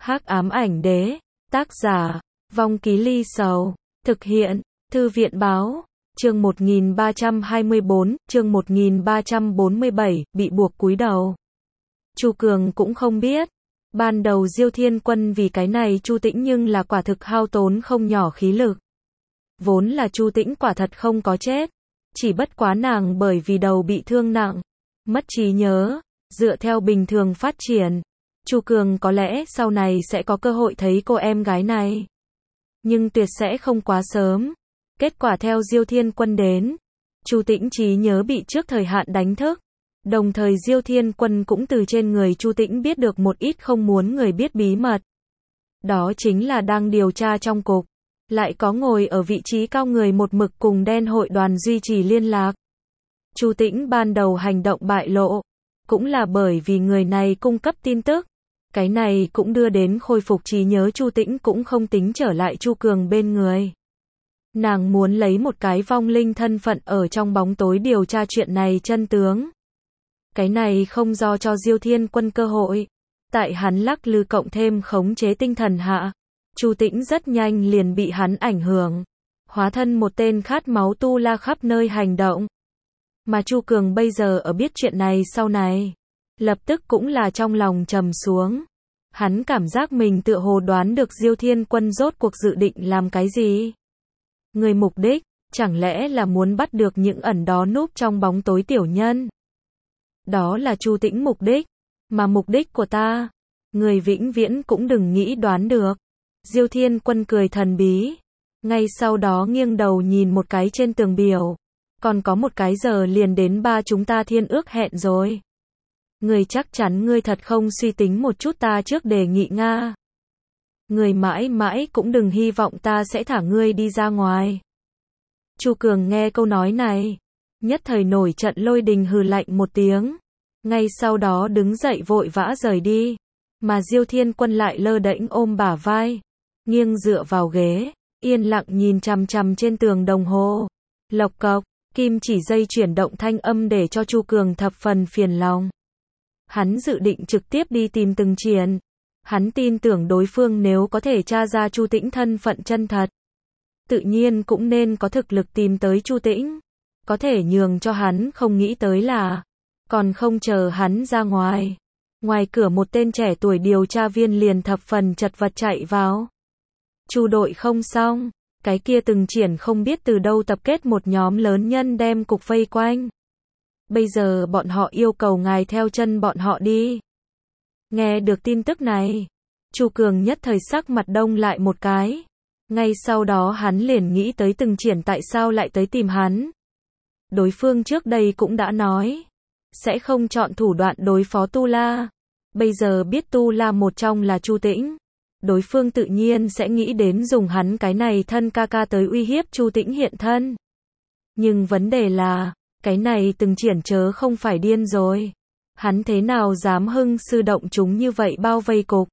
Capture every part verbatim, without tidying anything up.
Hắc ám ảnh đế, tác giả, Vong Ký Ly Sầu, thực hiện, Thư viện báo, chương một nghìn ba trăm hai mươi bốn, chương một nghìn ba trăm bốn mươi bảy, bị buộc cúi đầu. Chu Cường cũng không biết, ban đầu Diêu Thiên Quân vì cái này Chu Tĩnh nhưng là quả thực hao tốn không nhỏ khí lực. Vốn là Chu Tĩnh quả thật không có chết, chỉ bất quá nàng bởi vì đầu bị thương nặng, mất trí nhớ, dựa theo bình thường phát triển, Chu Cường có lẽ sau này sẽ có cơ hội thấy cô em gái này. Nhưng tuyệt sẽ không quá sớm. Kết quả theo Diêu Thiên Quân đến, Chu Tĩnh trí nhớ bị trước thời hạn đánh thức. Đồng thời Diêu Thiên Quân cũng từ trên người Chu Tĩnh biết được một ít không muốn người biết bí mật. Đó chính là đang điều tra trong cục, lại có ngồi ở vị trí cao người một mực cùng đen hội đoàn duy trì liên lạc. Chu Tĩnh ban đầu hành động bại lộ, cũng là bởi vì người này cung cấp tin tức. Cái này cũng đưa đến khôi phục trí nhớ Chu Tĩnh cũng không tính trở lại Chu Cường bên người. Nàng muốn lấy một cái vong linh thân phận ở trong bóng tối điều tra chuyện này chân tướng. Cái này không do cho Diêu Thiên Quân cơ hội. Tại hắn lắc lư cộng thêm khống chế tinh thần hạ, Chu Tĩnh rất nhanh liền bị hắn ảnh hưởng, hóa thân một tên khát máu tu la khắp nơi hành động. Mà Chu Cường bây giờ ở biết chuyện này sau này, lập tức cũng là trong lòng trầm xuống. Hắn cảm giác mình tựa hồ đoán được Diêu Thiên Quân rốt cuộc dự định làm cái gì. Người mục đích, chẳng lẽ là muốn bắt được những ẩn đó núp trong bóng tối tiểu nhân. Đó là Chu Tĩnh mục đích, mà mục đích của ta, người vĩnh viễn cũng đừng nghĩ đoán được. Diêu Thiên Quân cười thần bí, ngay sau đó nghiêng đầu nhìn một cái trên tường biểu. Còn có một cái giờ liền đến ba chúng ta thiên ước hẹn rồi. Người chắc chắn ngươi thật không suy tính một chút ta trước đề nghị Nga. Người mãi mãi cũng đừng hy vọng ta sẽ thả ngươi đi ra ngoài. Chu Cường nghe câu nói này, nhất thời nổi trận lôi đình hừ lạnh một tiếng. Ngay sau đó đứng dậy vội vã rời đi. Mà Diêu Thiên Quân lại lơ đễnh ôm bả vai, nghiêng dựa vào ghế, yên lặng nhìn chằm chằm trên tường đồng hồ. Lộc cộc, kim chỉ dây chuyển động thanh âm để cho Chu Cường thập phần phiền lòng. Hắn dự định trực tiếp đi tìm Từng Triển. Hắn tin tưởng đối phương nếu có thể tra ra Chu Tĩnh thân phận chân thật, tự nhiên cũng nên có thực lực tìm tới Chu Tĩnh. Có thể nhường cho hắn không nghĩ tới là, còn không chờ hắn ra ngoài, ngoài cửa một tên trẻ tuổi điều tra viên liền thập phần chật vật chạy vào. Chu đội không xong, cái kia Từng Triển không biết từ đâu tập kết một nhóm lớn nhân đem cục vây quanh. Bây giờ bọn họ yêu cầu ngài theo chân bọn họ đi. Nghe được tin tức này, Chu Cường nhất thời sắc mặt đông lại một cái. Ngay sau đó hắn liền nghĩ tới Từng Triển tại sao lại tới tìm hắn. Đối phương trước đây cũng đã nói, sẽ không chọn thủ đoạn đối phó Tu La. Bây giờ biết Tu La một trong là Chu Tĩnh, đối phương tự nhiên sẽ nghĩ đến dùng hắn cái này thân ca ca tới uy hiếp Chu Tĩnh hiện thân. Nhưng vấn đề là, cái này Từng Triển chớ không phải điên rồi. Hắn thế nào dám hưng sư động chúng như vậy bao vây cục.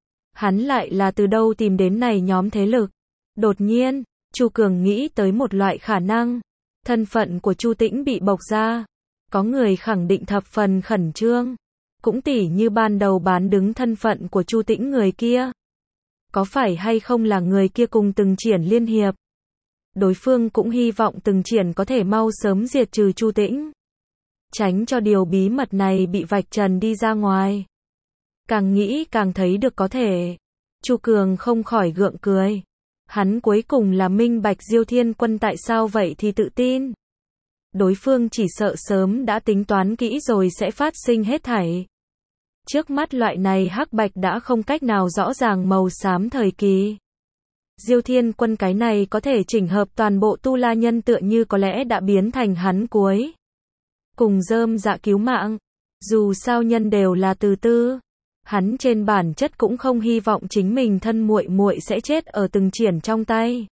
Hắn lại là từ đâu tìm đến này nhóm thế lực. Đột nhiên, Chu Cường nghĩ tới một loại khả năng. Thân phận của Chu Tĩnh bị bộc ra. Có người khẳng định thập phần khẩn trương. Cũng tỉ như ban đầu bán đứng thân phận của Chu Tĩnh người kia. Có phải hay không là người kia cùng Từng Triển liên hiệp? Đối phương cũng hy vọng Từng Triển có thể mau sớm diệt trừ Chu Tĩnh, tránh cho điều bí mật này bị vạch trần đi ra ngoài. Càng nghĩ càng thấy được có thể. Chu Cường không khỏi gượng cười. Hắn cuối cùng là minh bạch Diêu Thiên Quân tại sao vậy thì tự tin. Đối phương chỉ sợ sớm đã tính toán kỹ rồi sẽ phát sinh hết thảy. Trước mắt loại này hắc bạch đã không cách nào rõ ràng màu xám thời kỳ. Diêu Thiên Quân cái này có thể chỉnh hợp toàn bộ Tu La nhân tựa như có lẽ đã biến thành hắn cuối cùng rơm dạ cứu mạng. Dù sao nhân đều là từ tư, hắn trên bản chất cũng không hy vọng chính mình thân muội muội sẽ chết ở Từng Triển trong tay.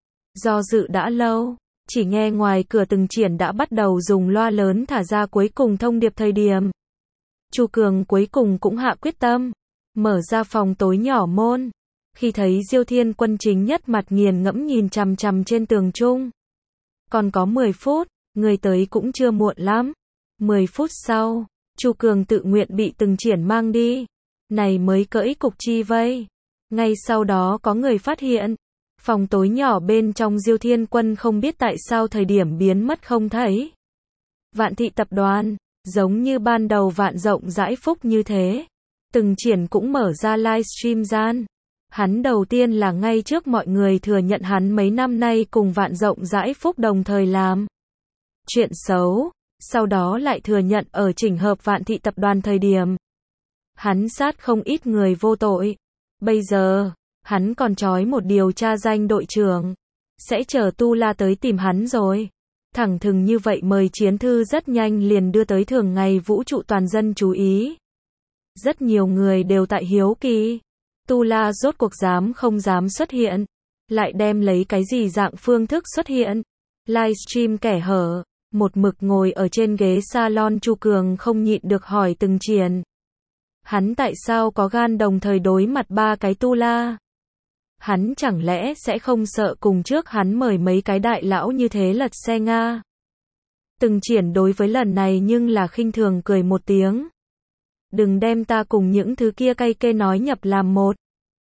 Do dự đã lâu, chỉ nghe ngoài cửa Từng Triển đã bắt đầu dùng loa lớn thả ra cuối cùng thông điệp thời điểm. Chu Cường cuối cùng cũng hạ quyết tâm, mở ra phòng tối nhỏ môn. Khi thấy Diêu Thiên Quân chính nhất mặt nghiền ngẫm nhìn chằm chằm trên tường trung. Còn có mười phút, người tới cũng chưa muộn lắm. mười phút sau, Chu Cường tự nguyện bị Từng Triển mang đi. này mới cởi cục chi vây. Ngay sau đó có người phát hiện, phòng tối nhỏ bên trong Diêu Thiên Quân không biết tại sao thời điểm biến mất không thấy. Vạn Thị Tập đoàn, giống như ban đầu Vạn Rộng Rãi Phúc như thế. Từng Triển cũng mở ra livestream gian. Hắn đầu tiên là ngay trước mọi người thừa nhận hắn mấy năm nay cùng Vạn Rộng Rãi Phúc đồng thời làm chuyện xấu, sau đó lại thừa nhận ở chỉnh hợp Vạn Thị Tập đoàn thời điểm hắn sát không ít người vô tội. Bây giờ, hắn còn trói một điều tra danh đội trưởng, sẽ chờ Tu La tới tìm hắn rồi. Thẳng thừng như vậy mời chiến thư rất nhanh liền đưa tới thường ngày vũ trụ toàn dân chú ý. Rất nhiều người đều tại hiếu kỳ, Tu La rốt cuộc dám không dám xuất hiện, lại đem lấy cái gì dạng phương thức xuất hiện. Livestream kẻ hở, một mực ngồi ở trên ghế salon Chu Cường không nhịn được hỏi Từng Triển. Hắn tại sao có gan đồng thời đối mặt ba cái Tu La? Hắn chẳng lẽ sẽ không sợ cùng trước hắn mời mấy cái đại lão như thế lật xe Nga? Từng Triển đối với lần này nhưng là khinh thường cười một tiếng. Đừng đem ta cùng những thứ kia cay kê nói nhập làm một.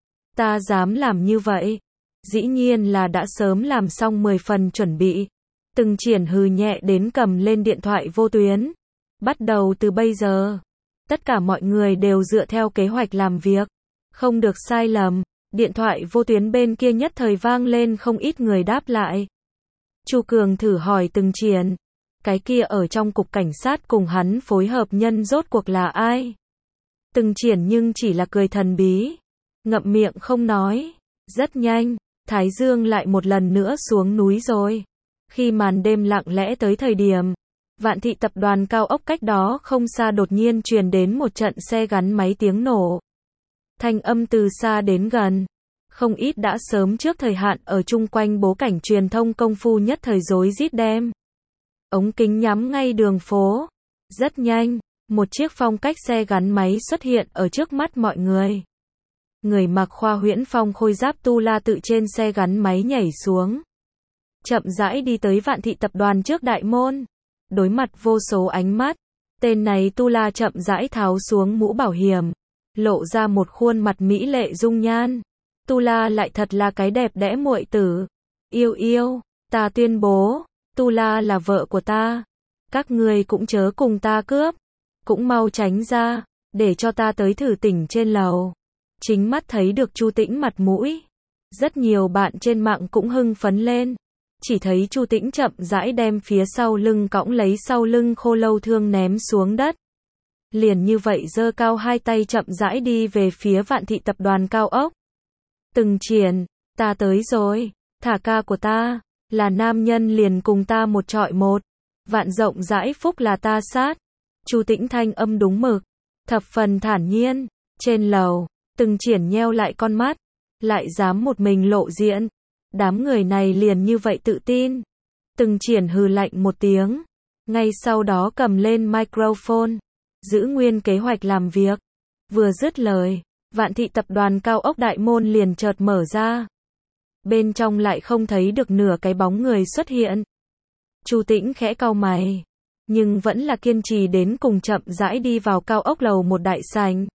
Ta dám làm như vậy. Dĩ nhiên là đã sớm làm xong mười phần chuẩn bị. Từng Triển hừ nhẹ đến cầm lên điện thoại vô tuyến. Bắt đầu từ bây giờ, tất cả mọi người đều dựa theo kế hoạch làm việc. Không được sai lầm. Điện thoại vô tuyến bên kia nhất thời vang lên không ít người đáp lại. Chu Cường thử hỏi Từng Triển. Cái kia ở trong cục cảnh sát cùng hắn phối hợp nhân rốt cuộc là ai? Từng Triển nhưng chỉ là cười thần bí. Ngậm miệng không nói. Rất nhanh, Thái Dương lại một lần nữa xuống núi rồi. Khi màn đêm lặng lẽ tới thời điểm, Vạn Thị Tập đoàn cao ốc cách đó không xa đột nhiên truyền đến một trận xe gắn máy tiếng nổ. Thanh âm từ xa đến gần. Không ít đã sớm trước thời hạn ở chung quanh bố cảnh truyền thông công phu nhất thời rối rít đem ống kính nhắm ngay đường phố. Rất nhanh, một chiếc phong cách xe gắn máy xuất hiện ở trước mắt mọi người. Người mặc khoa huyễn phong khôi giáp Tu La tự trên xe gắn máy nhảy xuống. Chậm rãi đi tới Vạn Thị Tập đoàn trước đại môn. Đối mặt vô số ánh mắt, tên này Tu La chậm rãi tháo xuống mũ bảo hiểm, lộ ra một khuôn mặt mỹ lệ dung nhan. Tu La lại thật là cái đẹp đẽ muội tử. Yêu yêu, ta tuyên bố, Tu La là vợ của ta. Các ngươi cũng chớ cùng ta cướp. Cũng mau tránh ra, để cho ta tới thử tỉnh trên lầu. Chính mắt thấy được Chu Tĩnh mặt mũi. Rất nhiều bạn trên mạng cũng hưng phấn lên. Chỉ thấy Chu Tĩnh chậm rãi đem phía sau lưng cõng lấy sau lưng khô lâu thương ném xuống đất. Liền như vậy giơ cao hai tay chậm rãi đi về phía Vạn Thị Tập đoàn cao ốc. Từng Triển, ta tới rồi, thả ca của ta, là nam nhân liền cùng ta một trọi một. Vạn Rộng Rãi Phúc là ta sát. Chu Tĩnh thanh âm đúng mực, thập phần thản nhiên. Trên lầu, Từng Triển nheo lại con mắt, lại dám một mình lộ diện. Đám người này liền như vậy tự tin. Từng Triển hừ lạnh một tiếng, ngay sau đó cầm lên microphone, giữ nguyên kế hoạch làm việc. Vừa dứt lời, Vạn Thị Tập đoàn cao ốc đại môn liền chợt mở ra. Bên trong lại không thấy được nửa cái bóng người xuất hiện. Chu Tĩnh khẽ cau mày, nhưng vẫn là kiên trì đến cùng chậm rãi đi vào cao ốc lầu một đại sảnh.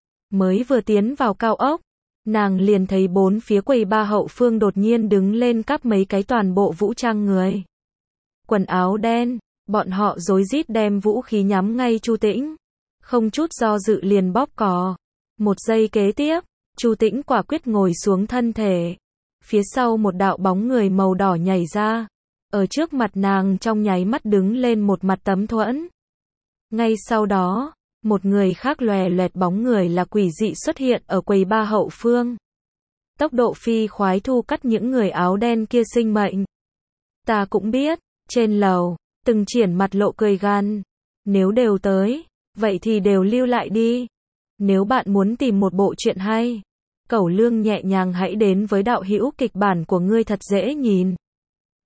Mới vừa tiến vào cao ốc, nàng liền thấy bốn phía quầy ba hậu phương đột nhiên đứng lên cắp mấy cái toàn bộ vũ trang người. Quần áo đen, bọn họ rối rít đem vũ khí nhắm ngay Chu Tĩnh. Không chút do dự liền bóp cò. Một giây kế tiếp, Chu Tĩnh quả quyết ngồi xuống thân thể. Phía sau một đạo bóng người màu đỏ nhảy ra. Ở trước mặt nàng trong nháy mắt đứng lên một mặt tấm thuẫn. Ngay sau đó, một người khác lòe loẹt bóng người là quỷ dị xuất hiện ở quầy ba hậu phương. Tốc độ phi khoái thu cắt những người áo đen kia sinh mệnh. Ta cũng biết, trên lầu, Từng Triển mặt lộ cười gan. Nếu đều tới, vậy thì đều lưu lại đi. Nếu bạn muốn tìm một bộ truyện hay, cẩu lương nhẹ nhàng hãy đến với đạo hữu kịch bản của ngươi thật dễ nhìn.